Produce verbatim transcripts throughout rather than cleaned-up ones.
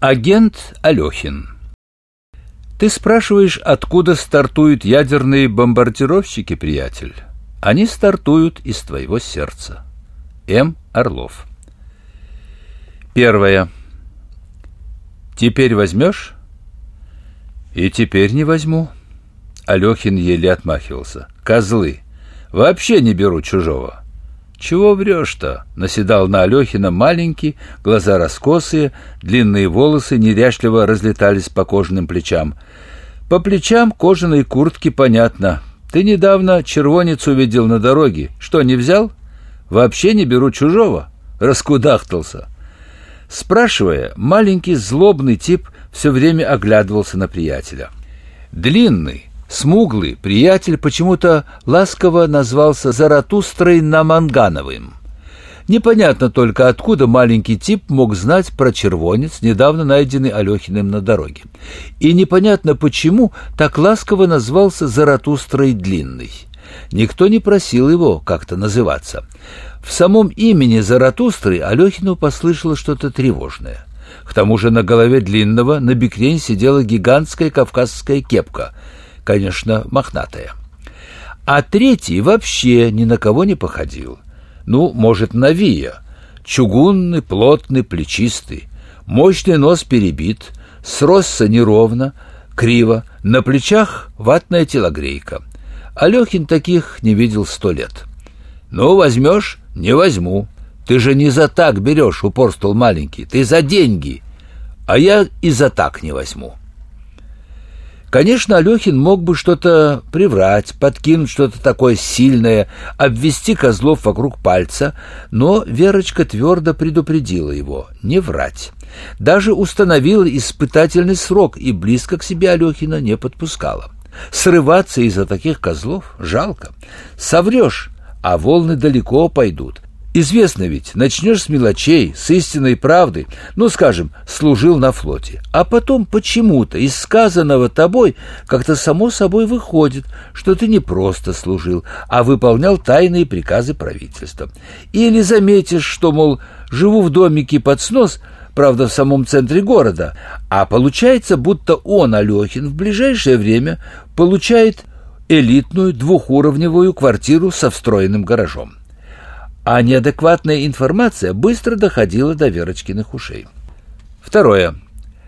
Агент Алехин. Ты спрашиваешь, откуда стартуют ядерные бомбардировщики, приятель? Они стартуют из твоего сердца. М. Орлов. Первое. Теперь возьмешь? И теперь не возьму. Алехин еле отмахивался. Козлы. Вообще не беру чужого. Чего врешь-то? Наседал на Алехина маленький, глаза раскосые, длинные волосы неряшливо разлетались по кожаным плечам. По плечам кожаной куртки понятно. Ты недавно червонец увидел на дороге. Что, не взял? Вообще не беру чужого. Раскудахтался. Спрашивая, маленький злобный тип все время оглядывался на приятеля. Длинный, смуглый приятель почему-то ласково назвался Заратустрой Намангановым. Непонятно только, откуда маленький тип мог знать про червонец, недавно найденный Алехиным на дороге. И непонятно, почему так ласково назвался Заратустрой Длинный. Никто не просил его как-то называться. В самом имени Заратустры Алехину послышалось что-то тревожное. К тому же на голове Длинного на бекрень сидела гигантская кавказская кепка, конечно, мохнатая. А третий вообще ни на кого не походил. Ну, может, на Вия. Чугунный, плотный, плечистый. Мощный нос перебит, сросся неровно, криво, на плечах ватная телогрейка. Алехин таких не видел сто лет. «Ну, возьмешь?» «Не возьму. Ты же не за так берешь», — упорствовал маленький. «Ты за деньги. А я и за так не возьму». Конечно, Алехин мог бы что-то приврать, подкинуть что-то такое сильное, обвести козлов вокруг пальца, но Верочка твердо предупредила его не врать. Даже установила испытательный срок и близко к себе Алехина не подпускала. Срываться из-за таких козлов жалко. Соврешь, а волны далеко пойдут. Известно ведь, начнешь с мелочей, с истинной правды, ну, скажем, служил на флоте, а потом почему-то из сказанного тобой как-то само собой выходит, что ты не просто служил, а выполнял тайные приказы правительства. Или заметишь, что, мол, живу в домике под снос, правда, в самом центре города, а получается, будто он, Алехин, в ближайшее время получает элитную двухуровневую квартиру со встроенным гаражом. А неадекватная информация быстро доходила до Верочкиных ушей. Второе.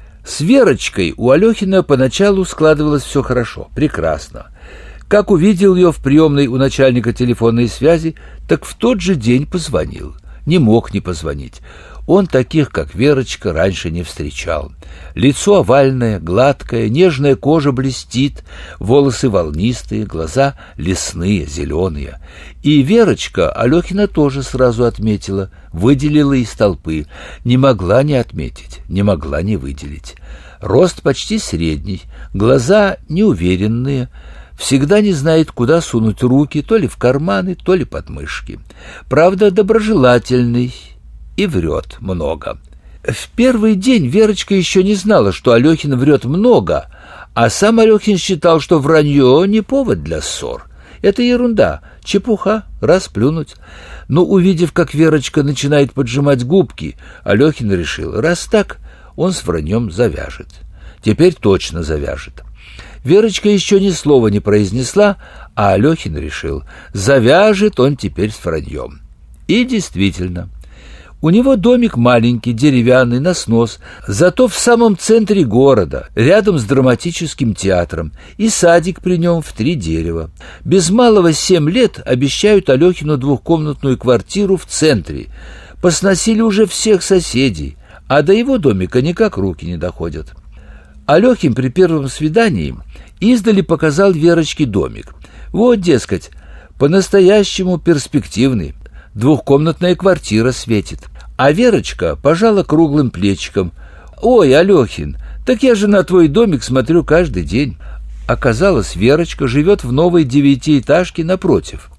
С Верочкой у Алехина поначалу складывалось все хорошо, прекрасно. Как увидел ее в приемной у начальника телефонной связи, так в тот же день позвонил. Не мог не позвонить. Он таких, как Верочка, раньше не встречал. Лицо овальное, гладкое, нежная кожа блестит, волосы волнистые, глаза лесные, зеленые. И Верочка Алехина тоже сразу отметила, выделила из толпы. Не могла не отметить, не могла не выделить. Рост почти средний, глаза неуверенные, всегда не знает, куда сунуть руки, то ли в карманы, то ли под мышки. Правда, доброжелательный и врет много. В первый день Верочка еще не знала, что Алехин врет много, а сам Алехин считал, что вранье не повод для ссор. Это ерунда, чепуха, расплюнуть. Но увидев, как Верочка начинает поджимать губки, Алехин решил, раз так, он с враньем завяжет. Теперь точно завяжет. Верочка еще ни слова не произнесла, а Алехин решил, завяжет он теперь с враньем. И действительно, у него домик маленький, деревянный, на снос, зато в самом центре города, рядом с драматическим театром, и садик при нем в три дерева. Без малого семь лет обещают Алехину двухкомнатную квартиру в центре. Посносили уже всех соседей, а до его домика никак руки не доходят. Алехин при первом свидании издали показал Верочке домик. Вот, дескать, по-настоящему перспективный. Двухкомнатная квартира светит. А Верочка пожала круглым плечиком. «Ой, Алехин, так я же на твой домик смотрю каждый день». Оказалось, Верочка живет в новой девятиэтажке напротив.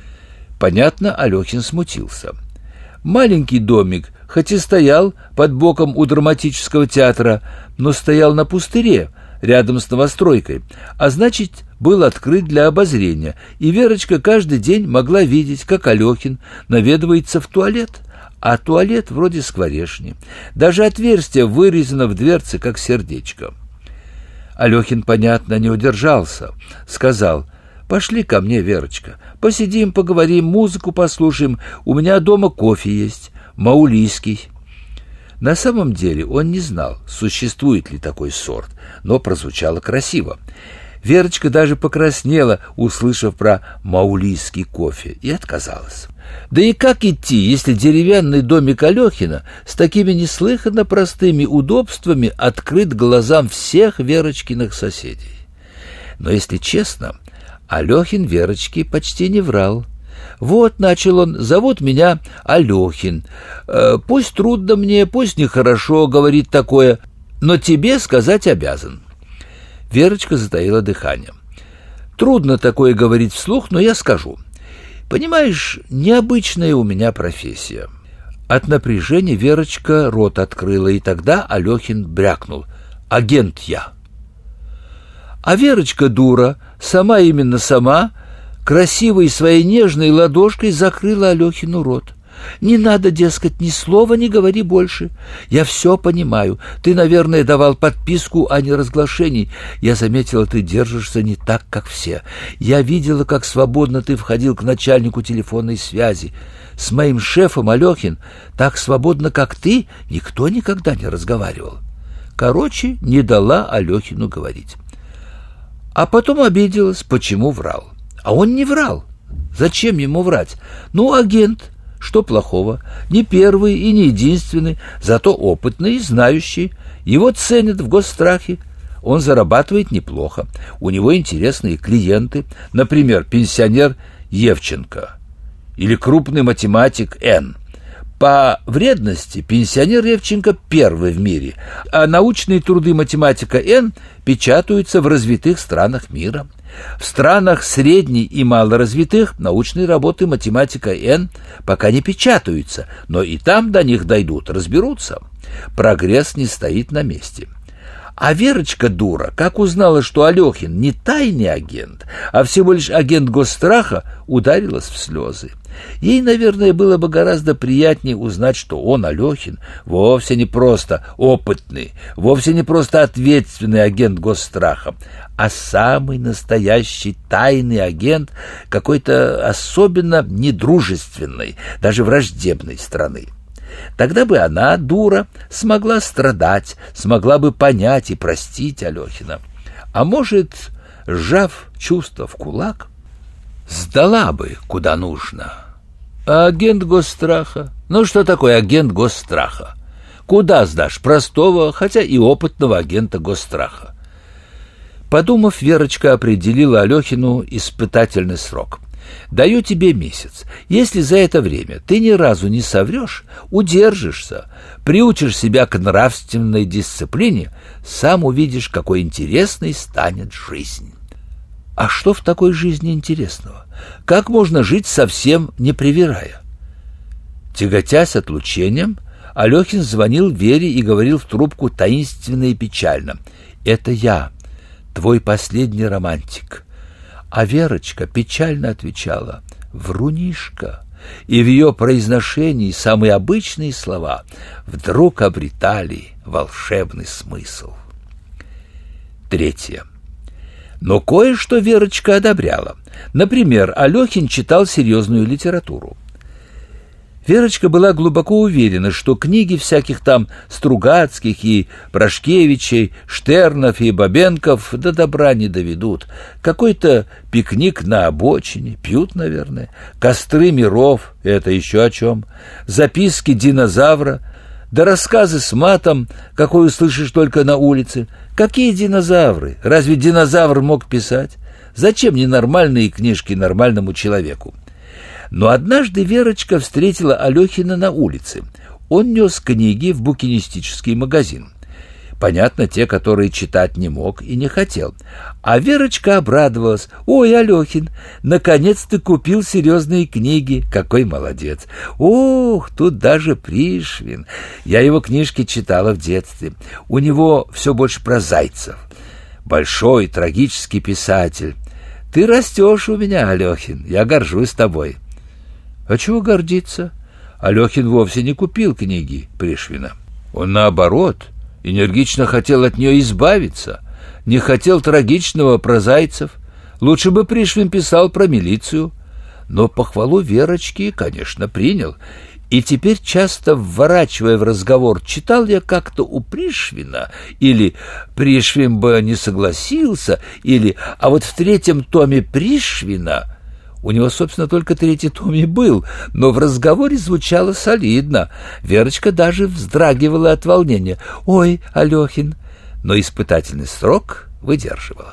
Понятно, Алехин смутился. Маленький домик, хоть и стоял под боком у драматического театра, но стоял на пустыре, рядом с новостройкой, а значит, был открыт для обозрения, и Верочка каждый день могла видеть, как Алехин наведывается в туалет, а туалет вроде скворечни. Даже отверстие вырезано в дверце, как сердечко. Алехин, понятно, не удержался. Сказал: «Пошли ко мне, Верочка, посидим, поговорим, музыку послушаем. У меня дома кофе есть, маулийский». На самом деле он не знал, существует ли такой сорт, но прозвучало красиво. Верочка даже покраснела, услышав про маулийский кофе, и отказалась. Да и как идти, если деревянный домик Алехина с такими неслыханно простыми удобствами открыт глазам всех Верочкиных соседей? Но, если честно, Алехин Верочке почти не врал. «Вот, — начал он, — зовут меня Алехин. Э, пусть трудно мне, пусть нехорошо говорить такое, но тебе сказать обязан». Верочка затаила дыхание. «Трудно такое говорить вслух, но я скажу. Понимаешь, необычная у меня профессия». От напряжения Верочка рот открыла, и тогда Алехин брякнул: «Агент я». А Верочка, дура, сама именно сама, красивой своей нежной ладошкой закрыла Алехину рот. «Не надо, дескать, ни слова не говори больше. Я все понимаю. Ты, наверное, давал подписку о неразглашении. Я заметила, ты держишься не так, как все. Я видела, как свободно ты входил к начальнику телефонной связи. С моим шефом, Алехин, так свободно, как ты, никто никогда не разговаривал». Короче, не дала Алехину говорить. А потом обиделась, почему врал. А он не врал. Зачем ему врать? Ну, агент, что плохого? Не первый и не единственный, зато опытный и знающий. Его ценят в госстрахе. Он зарабатывает неплохо. У него интересные клиенты. Например, пенсионер Евченко или крупный математик Н. По вредности пенсионер Евченко первый в мире, а научные труды математика Н печатаются в развитых странах мира. В странах средне- и малоразвитых научные работы математика Н пока не печатаются, но и там до них дойдут, разберутся. Прогресс не стоит на месте. А Верочка, дура, как узнала, что Алехин не тайный агент, а всего лишь агент госстраха, ударилась в слезы. Ей, наверное, было бы гораздо приятнее узнать, что он, Алехин, вовсе не просто опытный, вовсе не просто ответственный агент госстраха, а самый настоящий тайный агент какой-то особенно недружественной, даже враждебной страны. Тогда бы она, дура, смогла страдать, смогла бы понять и простить Алехина. А может, сжав чувства в кулак, сдала бы куда нужно. А агент госстраха? Ну что такое агент госстраха? Куда сдашь простого, хотя и опытного агента госстраха? Подумав, Верочка определила Алехину испытательный срок. Даю тебе месяц. Если за это время ты ни разу не соврешь, удержишься, приучишь себя к нравственной дисциплине, сам увидишь, какой интересной станет жизнь. А что в такой жизни интересного? Как можно жить совсем не привирая? Тяготясь отлучением, Алехин звонил Вере и говорил в трубку таинственно и печально: «Это я, твой последний романтик». А Верочка печально отвечала: «Врунишка». И в ее произношении самые обычные слова вдруг обретали волшебный смысл. Третье. Но кое-что Верочка одобряла. Например, Алехин читал серьезную литературу. Верочка была глубоко уверена, что книги всяких там Стругацких и Прошкевичей, Штернов и Бабенков до добра не доведут. Какой-то пикник на обочине, пьют, наверное, костры миров, это еще о чем, записки динозавра, да рассказы с матом, какой услышишь только на улице. Какие динозавры? Разве динозавр мог писать? Зачем ненормальные книжки нормальному человеку? Но однажды Верочка встретила Алехина на улице. Он нес книги в букинистический магазин. Понятно, те, которые читать не мог и не хотел. А Верочка обрадовалась: «Ой, Алехин, наконец ты купил серьезные книги, какой молодец! Ох, тут даже Пришвин. Я его книжки читала в детстве. У него все больше про зайцев. Большой трагический писатель. Ты растешь у меня, Алехин, я горжусь тобой». «А чего гордиться? Алехин вовсе не купил книги Пришвина. Он, наоборот, энергично хотел от нее избавиться, не хотел трагичного про зайцев. Лучше бы Пришвин писал про милицию. Но похвалу Верочки, конечно, принял. И теперь, часто вворачивая в разговор, читал я как-то у Пришвина, или Пришвин бы не согласился, или а вот в третьем томе Пришвина, у него, собственно, только третий том и был, но в разговоре звучало солидно. Верочка даже вздрагивала от волнения. «Ой, Алехин!» Но испытательный срок выдерживала.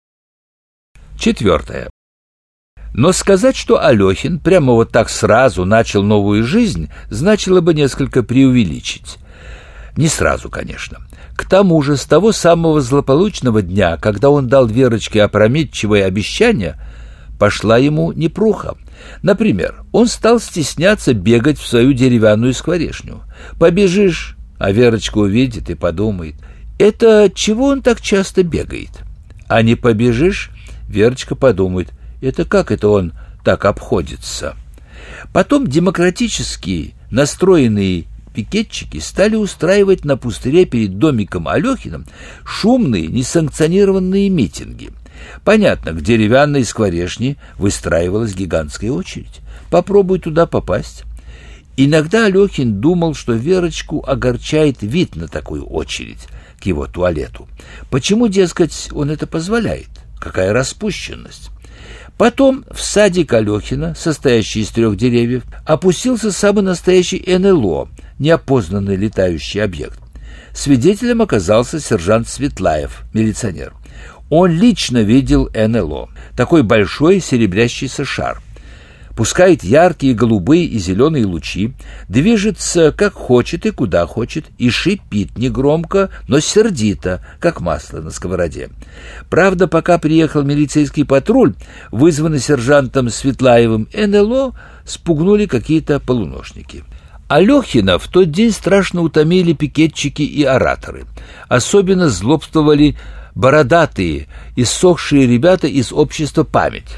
Четвертое. Но сказать, что Алехин прямо вот так сразу начал новую жизнь, значило бы несколько преувеличить. Не сразу, конечно. К тому же, с того самого злополучного дня, когда он дал Верочке опрометчивое обещание, пошла ему непруха. Например, он стал стесняться бегать в свою деревянную скворечню. Побежишь, а Верочка увидит и подумает: это чего он так часто бегает? А не побежишь, Верочка подумает: это как это он так обходится? Потом демократически настроенные пикетчики стали устраивать на пустыре перед домиком Алехиным шумные, несанкционированные митинги. Понятно, к деревянной скворечне выстраивалась гигантская очередь. Попробуй туда попасть. Иногда Алехин думал, что Верочку огорчает вид на такую очередь к его туалету. Почему, дескать, он это позволяет? Какая распущенность! Потом в садик Алехина, состоящий из трех деревьев, опустился самый настоящий эн эл о, неопознанный летающий объект. Свидетелем оказался сержант Светлаев, милиционер. Он лично видел эн эл о, такой большой серебрящийся шар. Пускает яркие голубые и зеленые лучи, движется как хочет и куда хочет, и шипит негромко, но сердито, как масло на сковороде. Правда, пока приехал милицейский патруль, вызванный сержантом Светлаевым, эн эл о спугнули какие-то полуношники. Алехина в тот день страшно утомили пикетчики и ораторы. Особенно злобствовали бородатые, иссохшие ребята из общества «Память».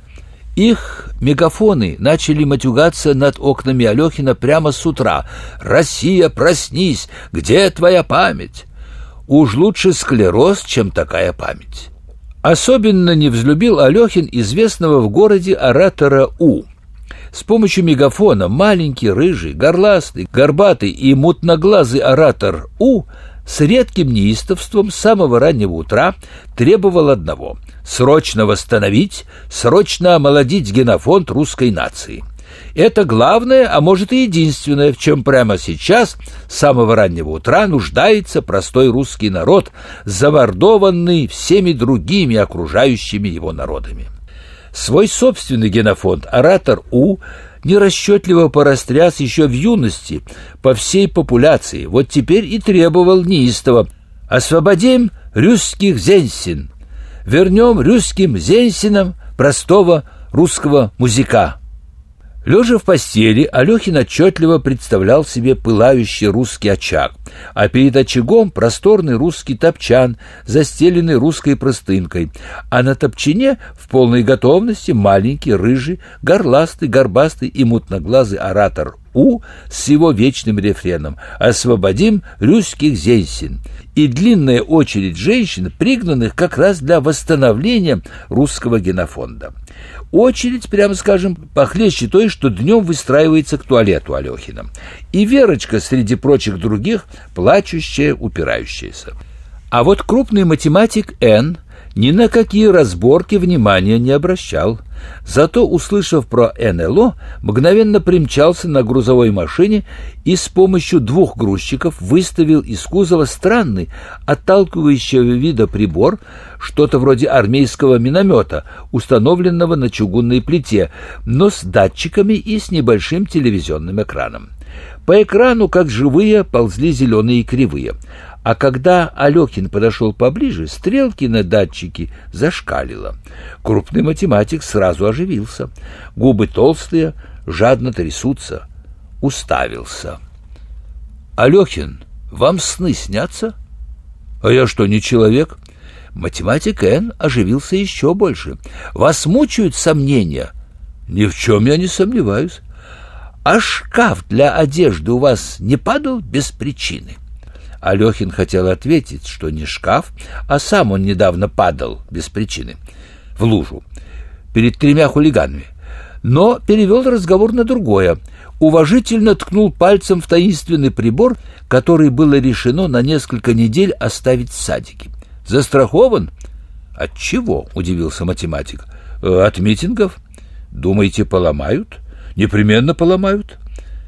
Их мегафоны начали матюгаться над окнами Алехина прямо с утра. «Россия, проснись! Где твоя память?» Уж лучше склероз, чем такая память. Особенно не взлюбил Алехин известного в городе оратора У. С помощью мегафона маленький, рыжий, горластый, горбатый и мутноглазый оратор У с редким неистовством с самого раннего утра требовал одного — срочно восстановить, срочно омолодить генофонд русской нации. Это главное, а может и единственное, в чем прямо сейчас, с самого раннего утра, нуждается простой русский народ, замордованный всеми другими окружающими его народами. Свой собственный генофонд оратор У нерасчетливо порастряс еще в юности по всей популяции, вот теперь и требовал неистово: «Освободим русских зенсин, вернем русским зенсинам простого русского музыка». Лежа в постели, Алехин отчетливо представлял себе пылающий русский очаг, а перед очагом просторный русский топчан, застеленный русской простынкой, а на топчине в полной готовности маленький, рыжий, горластый, горбастый и мутноглазый оратор У с его вечным рефреном «Освободим русских зенсин» и длинная очередь женщин, пригнанных как раз для восстановления русского генофонда. Очередь, прямо скажем, похлеще той, что днем выстраивается к туалету Алехина. И Верочка, среди прочих других, плачущая, упирающаяся. А вот крупный математик Н ни на какие разборки внимания не обращал. Зато, услышав про эн эл о, мгновенно примчался на грузовой машине и с помощью двух грузчиков выставил из кузова странный, отталкивающего вида прибор, что-то вроде армейского миномета, установленного на чугунной плите, но с датчиками и с небольшим телевизионным экраном. По экрану, как живые, ползли зеленые кривые. А когда Алехин подошел поближе, стрелки на датчике зашкалило. Крупный математик сразу оживился. Губы толстые, жадно трясутся. Уставился. «Алехин, вам сны снятся?» «А я что, не человек?» Математик Н оживился еще больше. «Вас мучают сомнения?» «Ни в чем я не сомневаюсь». А шкаф для одежды у вас не падал без причины? Алёхин хотел ответить, что не шкаф, а сам он недавно падал без причины в лужу перед тремя хулиганами, но перевел разговор на другое. Уважительно ткнул пальцем в таинственный прибор, который было решено на несколько недель оставить в садике. «Застрахован?» «От чего?» — удивился математик. «От митингов. Думаете, поломают?» «Непременно поломают».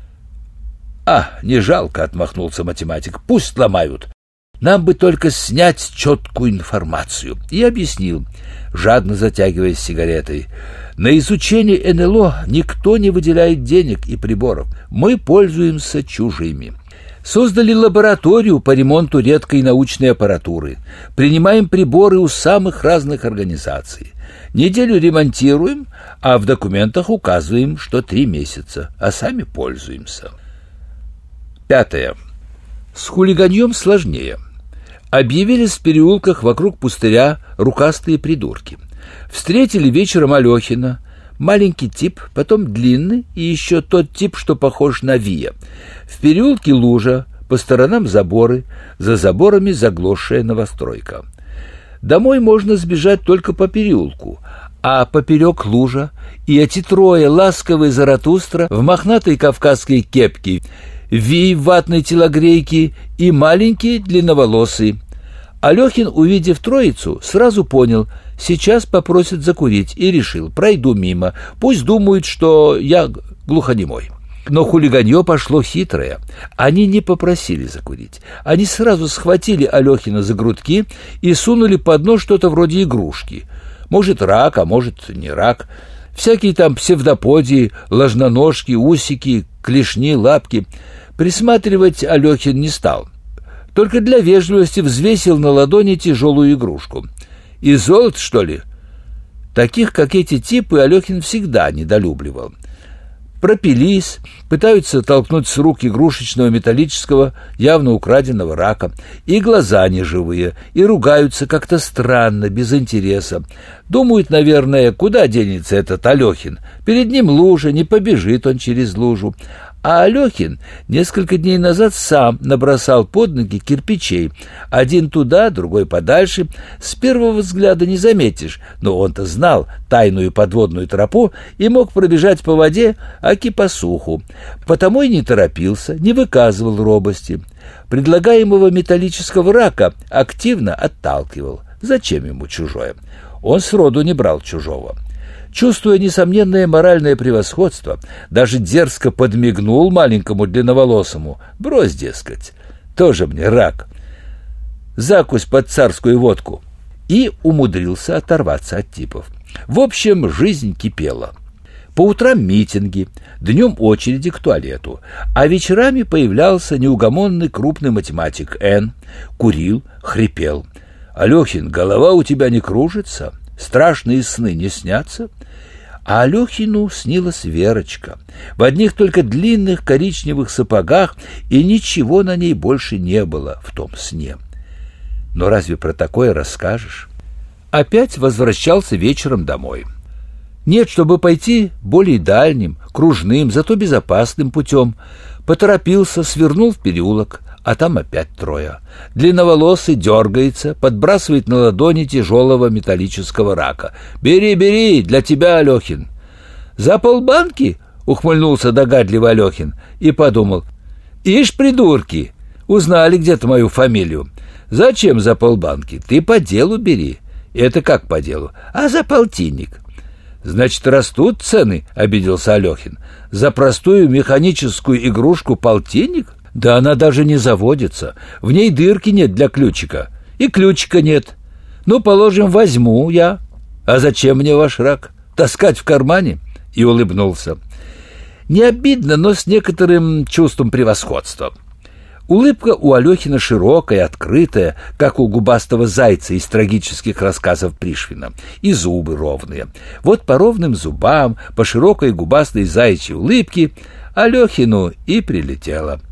«А, не жалко», — отмахнулся математик. «Пусть ломают. Нам бы только снять четкую информацию». И объяснил, жадно затягиваясь сигаретой: «На изучение эн эл о никто не выделяет денег и приборов. Мы пользуемся чужими. Создали лабораторию по ремонту редкой научной аппаратуры. Принимаем приборы у самых разных организаций. Неделю ремонтируем, а в документах указываем, что три месяца, а сами пользуемся». Пятое. С хулиганьем сложнее. Объявились в переулках вокруг пустыря рукастые придурки. Встретили вечером Алёхина, маленький тип, потом длинный и еще тот тип, что похож на Вия. В переулке лужа, по сторонам заборы, за заборами заглохшая новостройка. Домой можно сбежать только по переулку, а поперек лужа и эти трое: ласковый Заратустра в мохнатой кавказской кепке, Вий в ватной телогрейке и маленький длинноволосый. Алёхин, увидев троицу, сразу понял: сейчас попросят закурить, и решил: пройду мимо, пусть думают, что я глухонемой. Но хулиганье пошло хитрое. Они не попросили закурить. Они сразу схватили Алёхина за грудки и сунули под нос что-то вроде игрушки. Может, рак, а может, не рак. Всякие там псевдоподии, ложноножки, усики, клешни, лапки. Присматривать Алёхин не стал. Только для вежливости взвесил на ладони тяжелую игрушку. И золото, что ли? Таких, как эти типы, Алёхин всегда недолюбливал. Пропились, пытаются толкнуть с рук игрушечного металлического, явно украденного рака, и глаза неживые, и ругаются как-то странно, без интереса. Думают, наверное, куда денется этот Алёхин? Перед ним лужа, не побежит он через лужу. А Алёхин несколько дней назад сам набросал под ноги кирпичей. Один туда, другой подальше. С первого взгляда не заметишь, но он-то знал тайную подводную тропу и мог пробежать по воде, аки по суху. Потому и не торопился, не выказывал робости. Предлагаемого металлического рака активно отталкивал. Зачем ему чужое? Он сроду не брал чужого. Чувствуя несомненное моральное превосходство, даже дерзко подмигнул маленькому длинноволосому. Брось, дескать, тоже мне рак. Закусь под царскую водку. И умудрился оторваться от типов. В общем, жизнь кипела. По утрам митинги, днем очереди к туалету, а вечерами появлялся неугомонный крупный математик Н, курил, хрипел. «Алёхин, голова у тебя не кружится? Страшные сны не снятся?» А Алёхину снилась Верочка в одних только длинных коричневых сапогах, и ничего на ней больше не было в том сне. Но разве про такое расскажешь? Опять возвращался вечером домой. Нет, чтобы пойти более дальним, кружным, зато безопасным путем. Поторопился, свернул в переулок, а там опять трое. Длинноволосый дергается, подбрасывает на ладони тяжелого металлического рака. «Бери, бери, для тебя, Алёхин». «За полбанки?» — ухмыльнулся догадливый Алёхин и подумал: «Ишь, придурки, узнали где-то мою фамилию. Зачем за полбанки? Ты по делу бери». «Это как по делу?» «А за полтинник». «Значит, растут цены?» — обиделся Алёхин. «За простую механическую игрушку полтинник? Да она даже не заводится. В ней дырки нет для ключика. И ключика нет. Ну, положим, возьму я. А зачем мне ваш рак? Таскать в кармане?» И улыбнулся. Не обидно, но с некоторым чувством превосходства. Улыбка у Алёхина широкая, открытая, как у губастого зайца из трагических рассказов Пришвина, и зубы ровные. Вот по ровным зубам, по широкой губастой заячьей улыбке Алёхину и прилетело.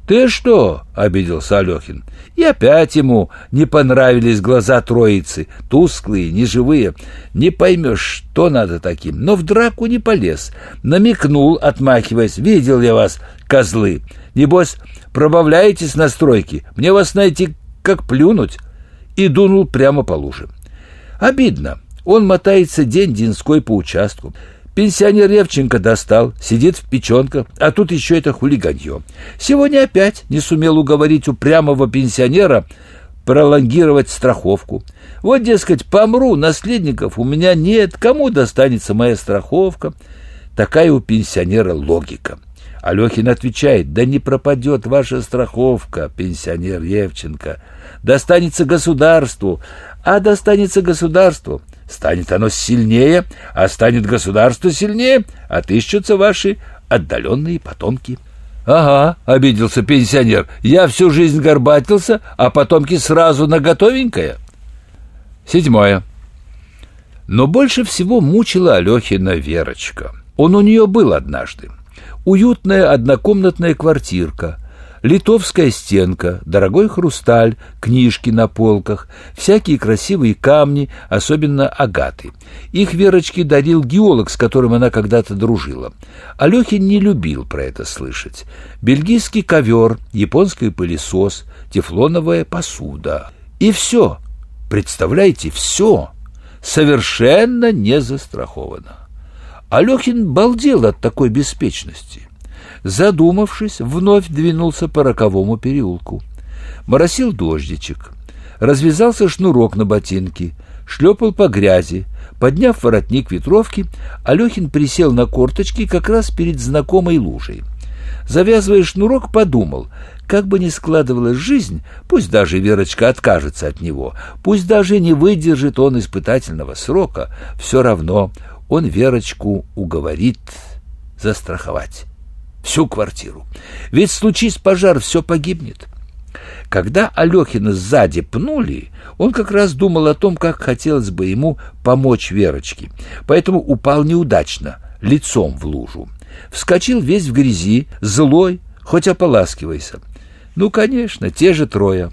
«Ты что?» — обиделся Алехин. И опять ему не понравились глаза троицы, тусклые, неживые. Не поймешь, что надо таким, но в драку не полез. Намекнул, отмахиваясь: «Видел я вас, козлы. Небось, пробавляетесь на стройке, мне вас найти как плюнуть». И дунул прямо по луже. Обидно. Он мотается день-деньской по участку. Пенсионер Ревченко достал, сидит в печенках, а тут еще это хулиганье. Сегодня опять не сумел уговорить упрямого пенсионера пролонгировать страховку. Вот, дескать, помру, наследников у меня нет, кому достанется моя страховка? Такая у пенсионера логика. Алехин отвечает: «Да не пропадет ваша страховка, пенсионер Ревченко. Достанется государству, а достанется государству. Станет оно сильнее, а станет государство сильнее, отыщутся ваши отдаленные потомки». «Ага», — обиделся пенсионер, — «я всю жизнь горбатился, а потомки сразу на готовенькое». Седьмое. Но больше всего мучила Алехина Верочка. Он у нее был однажды. Уютная однокомнатная квартирка, литовская стенка, дорогой хрусталь, книжки на полках, всякие красивые камни, особенно агаты. Их Верочке дарил геолог, с которым она когда-то дружила. Алехин не любил про это слышать. Бельгийский ковер, японский пылесос, тефлоновая посуда. И все, представляете, все совершенно не застраховано. Алехин балдел от такой беспечности. Задумавшись, вновь двинулся по Роковому переулку. Моросил дождичек. Развязался шнурок на ботинке, шлепал по грязи. Подняв воротник ветровки, Алехин присел на корточки как раз перед знакомой лужей. Завязывая шнурок, подумал, как бы ни складывалась жизнь, пусть даже Верочка откажется от него, пусть даже не выдержит он испытательного срока, все равно он Верочку уговорит застраховать всю квартиру. Ведь случись пожар, все погибнет. Когда Алехина сзади пнули, он как раз думал о том, как хотелось бы ему помочь Верочке, поэтому упал неудачно, лицом в лужу. Вскочил весь в грязи, злой, хоть ополаскивайся. Ну, конечно, те же трое.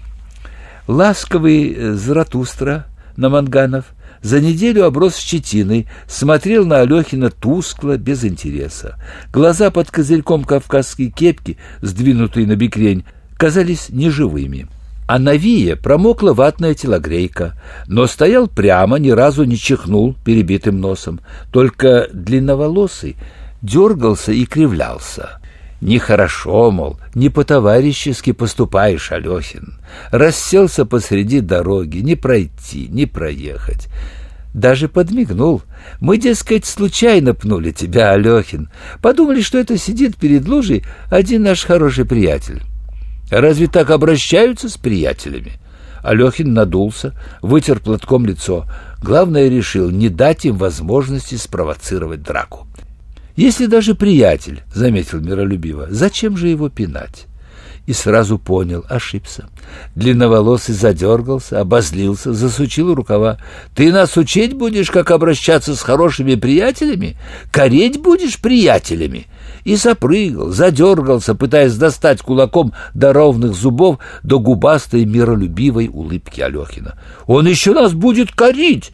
Ласковый Заратустра Наманганов за неделю оброс щетиной, смотрел на Алехина тускло, без интереса. Глаза под козырьком кавказской кепки, сдвинутые на бекрень, казались неживыми. А на Вие промокла ватная телогрейка, но стоял прямо, ни разу не чихнул перебитым носом. Только длинноволосый дергался и кривлялся. «Нехорошо, мол, не по-товарищески поступаешь, Алехин. Расселся посреди дороги, не пройти, не проехать». Даже подмигнул. «Мы, дескать, случайно пнули тебя, Алехин. Подумали, что это сидит перед лужей один наш хороший приятель». «Разве так обращаются с приятелями?» Алехин надулся, вытер платком лицо. Главное, решил не дать им возможности спровоцировать драку. «Если даже приятель, — заметил миролюбиво, — зачем же его пинать?» И сразу понял, ошибся. Длинноволосый задергался, обозлился, засучил рукава. «Ты нас учить будешь, как обращаться с хорошими приятелями? Кореть будешь приятелями?» И запрыгал, задергался, пытаясь достать кулаком до ровных зубов, до губастой миролюбивой улыбки Алехина. «Он еще нас будет корить!»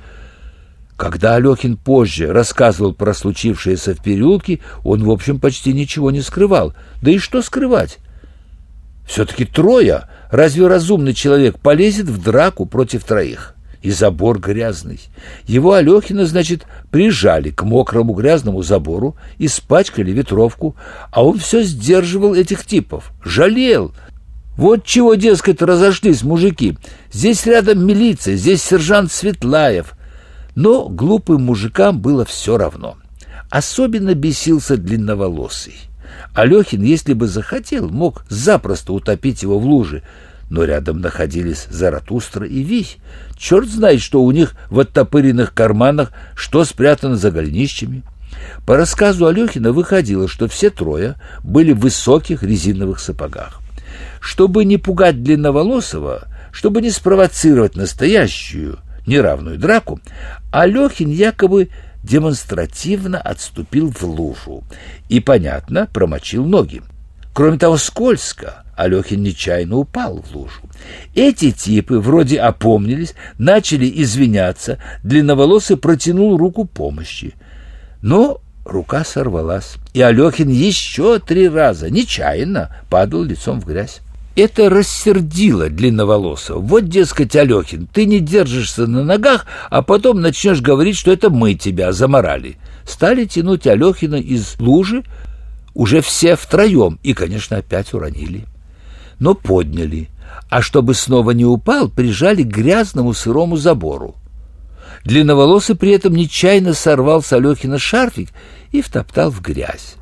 Когда Алехин позже рассказывал про случившееся в переулке, он, в общем, почти ничего не скрывал. Да и что скрывать? Все-таки трое. Разве разумный человек полезет в драку против троих? И забор грязный. Его, Алехина, значит, прижали к мокрому грязному забору, испачкали ветровку, а он все сдерживал этих типов, жалел. Вот чего, дескать, разошлись мужики. Здесь рядом милиция, здесь сержант Светлаев. Но глупым мужикам было все равно. Особенно бесился длинноволосый. Алехин, если бы захотел, мог запросто утопить его в луже, но рядом находились Заратустра и Вий. Черт знает, что у них в оттопыренных карманах, что спрятано за голенищами. По рассказу Алехина выходило, что все трое были в высоких резиновых сапогах. Чтобы не пугать длинноволосого, чтобы не спровоцировать настоящую неравную драку, Алехин якобы демонстративно отступил в лужу и, понятно, промочил ноги. Кроме того, скользко, Алехин нечаянно упал в лужу. Эти типы вроде опомнились, начали извиняться, длинноволосый протянул руку помощи. Но рука сорвалась, и Алехин еще три раза нечаянно падал лицом в грязь. Это рассердило длинноволосого. Вот, дескать, Алехин, ты не держишься на ногах, а потом начнешь говорить, что это мы тебя заморали. Стали тянуть Алехина из лужи уже все втроем и, конечно, опять уронили. Но подняли, а чтобы снова не упал, прижали к грязному сырому забору. Длинноволосый при этом нечаянно сорвал с Алехина шарфик и втоптал в грязь.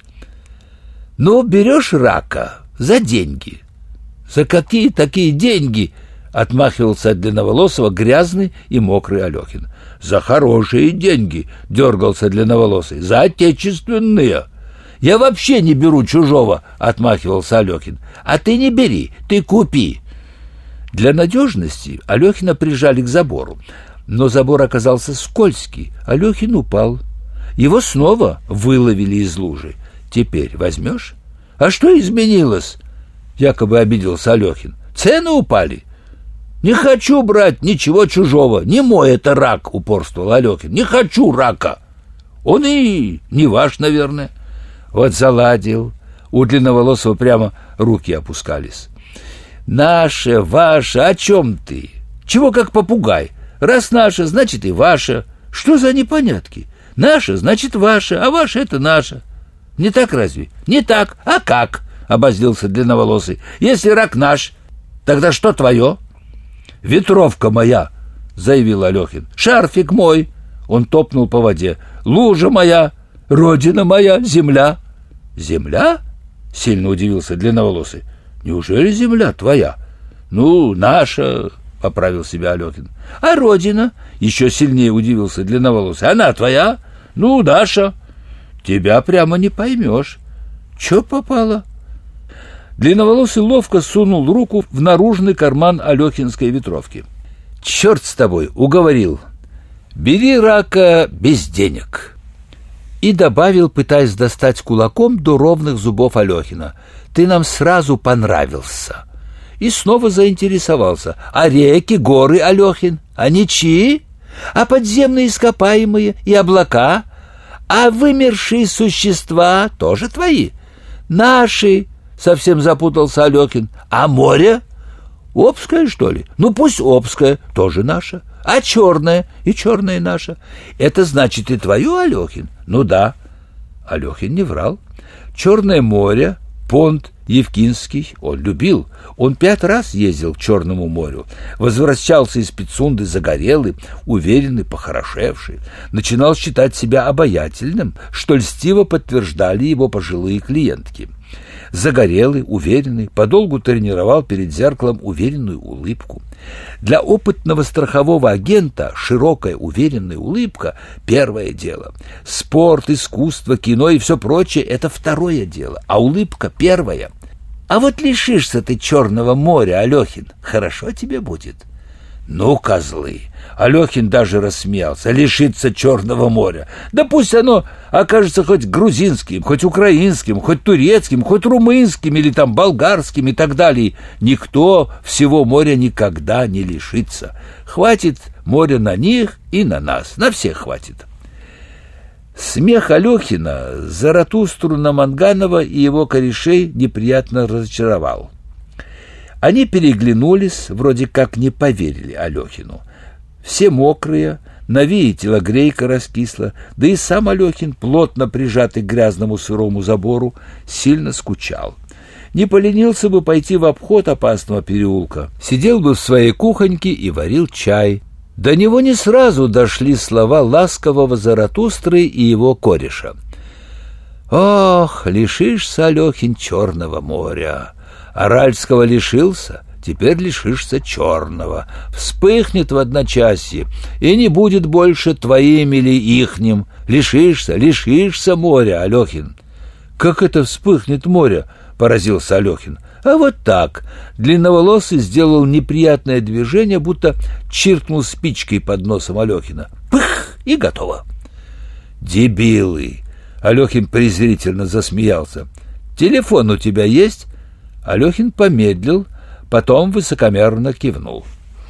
«Ну, берешь рака за деньги». «За какие такие деньги?» — отмахивался от длинноволосого грязный и мокрый Алехин. «За хорошие деньги», — дергался длинноволосый, — «за отечественные». «Я вообще не беру чужого», — отмахивался Алехин. «А ты не бери, ты купи». Для надежности Алехина прижали к забору, но забор оказался скользкий. Алехин упал. Его снова выловили из лужи. «Теперь возьмешь?» «А что изменилось?» — якобы обиделся Алехин. «Цены упали». «Не хочу брать ничего чужого, не мой это рак», — упорствовал Алехин. «Не хочу рака. Он и не ваш, наверное». Вот заладил. У длинноволосого прямо руки опускались. «Наше, ваше, о чем ты? Чего как попугай? Раз наше, значит и ваше. Что за непонятки? Наше, значит ваше, а ваше — это наше. Не так разве? Не так. А как?» — обозлился длинноволосый. «Если рак наш, тогда что твое?» «Ветровка моя», — заявил Алехин. «Шарфик мой», — он топнул по воде. «Лужа моя, родина моя, земля». «Земля?» — сильно удивился длинноволосый. «Неужели земля твоя?» «Ну, наша», — поправил себя Алехин. «А родина?» — еще сильнее удивился длинноволосый. «Она твоя?» «Ну, наша». «Тебя прямо не поймешь. Че попало?» Длинноволосый ловко сунул руку в наружный карман алехинской ветровки. «Черт с тобой, уговорил. Бери рака без денег». И добавил, пытаясь достать кулаком до ровных зубов Алехина: «Ты нам сразу понравился». И снова заинтересовался: «А реки, горы, Алехин, они чьи? А подземные ископаемые и облака? А вымершие существа тоже твои?» «Наши», — совсем запутался Алехин. «А море? Обское, что ли? Ну, пусть Обское, тоже наше. А черное? И черное наше. Это значит и твое, Алехин?» «Ну да». Алехин не врал. Черное море, понт Евкинский он любил. Он пять раз ездил к Черному морю. Возвращался из Пицунды загорелый, уверенный, похорошевший. Начинал считать себя обаятельным, что льстиво подтверждали его пожилые клиентки. Загорелый, уверенный, подолгу тренировал перед зеркалом уверенную улыбку. Для опытного страхового агента широкая уверенная улыбка — первое дело. Спорт, искусство, кино и все прочее — это второе дело, а улыбка — первое. А вот лишишься ты Черного моря, Алехин, хорошо тебе будет. «Ну, козлы!» Алехин даже рассмеялся. «Лишиться Черного моря! Да пусть оно окажется хоть грузинским, хоть украинским, хоть турецким, хоть румынским или там болгарским и так далее. Никто всего моря никогда не лишится. Хватит моря на них и на нас. На всех хватит». Смех Алехина Заратустру Наманганова и его корешей неприятно разочаровал. Они переглянулись, вроде как не поверили Алехину. Все мокрые, на вее телогрейка раскисла, да и сам Алехин, плотно прижатый к грязному сырому забору, сильно скучал. Не поленился бы пойти в обход опасного переулка, сидел бы в своей кухоньке и варил чай. До него не сразу дошли слова ласкового Заратустры и его кореша. «Ох, лишишься, Алехин, Черного моря! Аральского лишился, теперь лишишься Черного. Вспыхнет в одночасье, и не будет больше твоим или ихним. Лишишься, лишишься моря, Алехин». «Как это вспыхнет море?» — поразился Алехин. «А вот так». Длинноволосый сделал неприятное движение, будто чиркнул спичкой под носом Алехина. Пых! И готово. «Дебилы!» — Алехин презрительно засмеялся. «Телефон у тебя есть?» Алехин помедлил, потом высокомерно кивнул.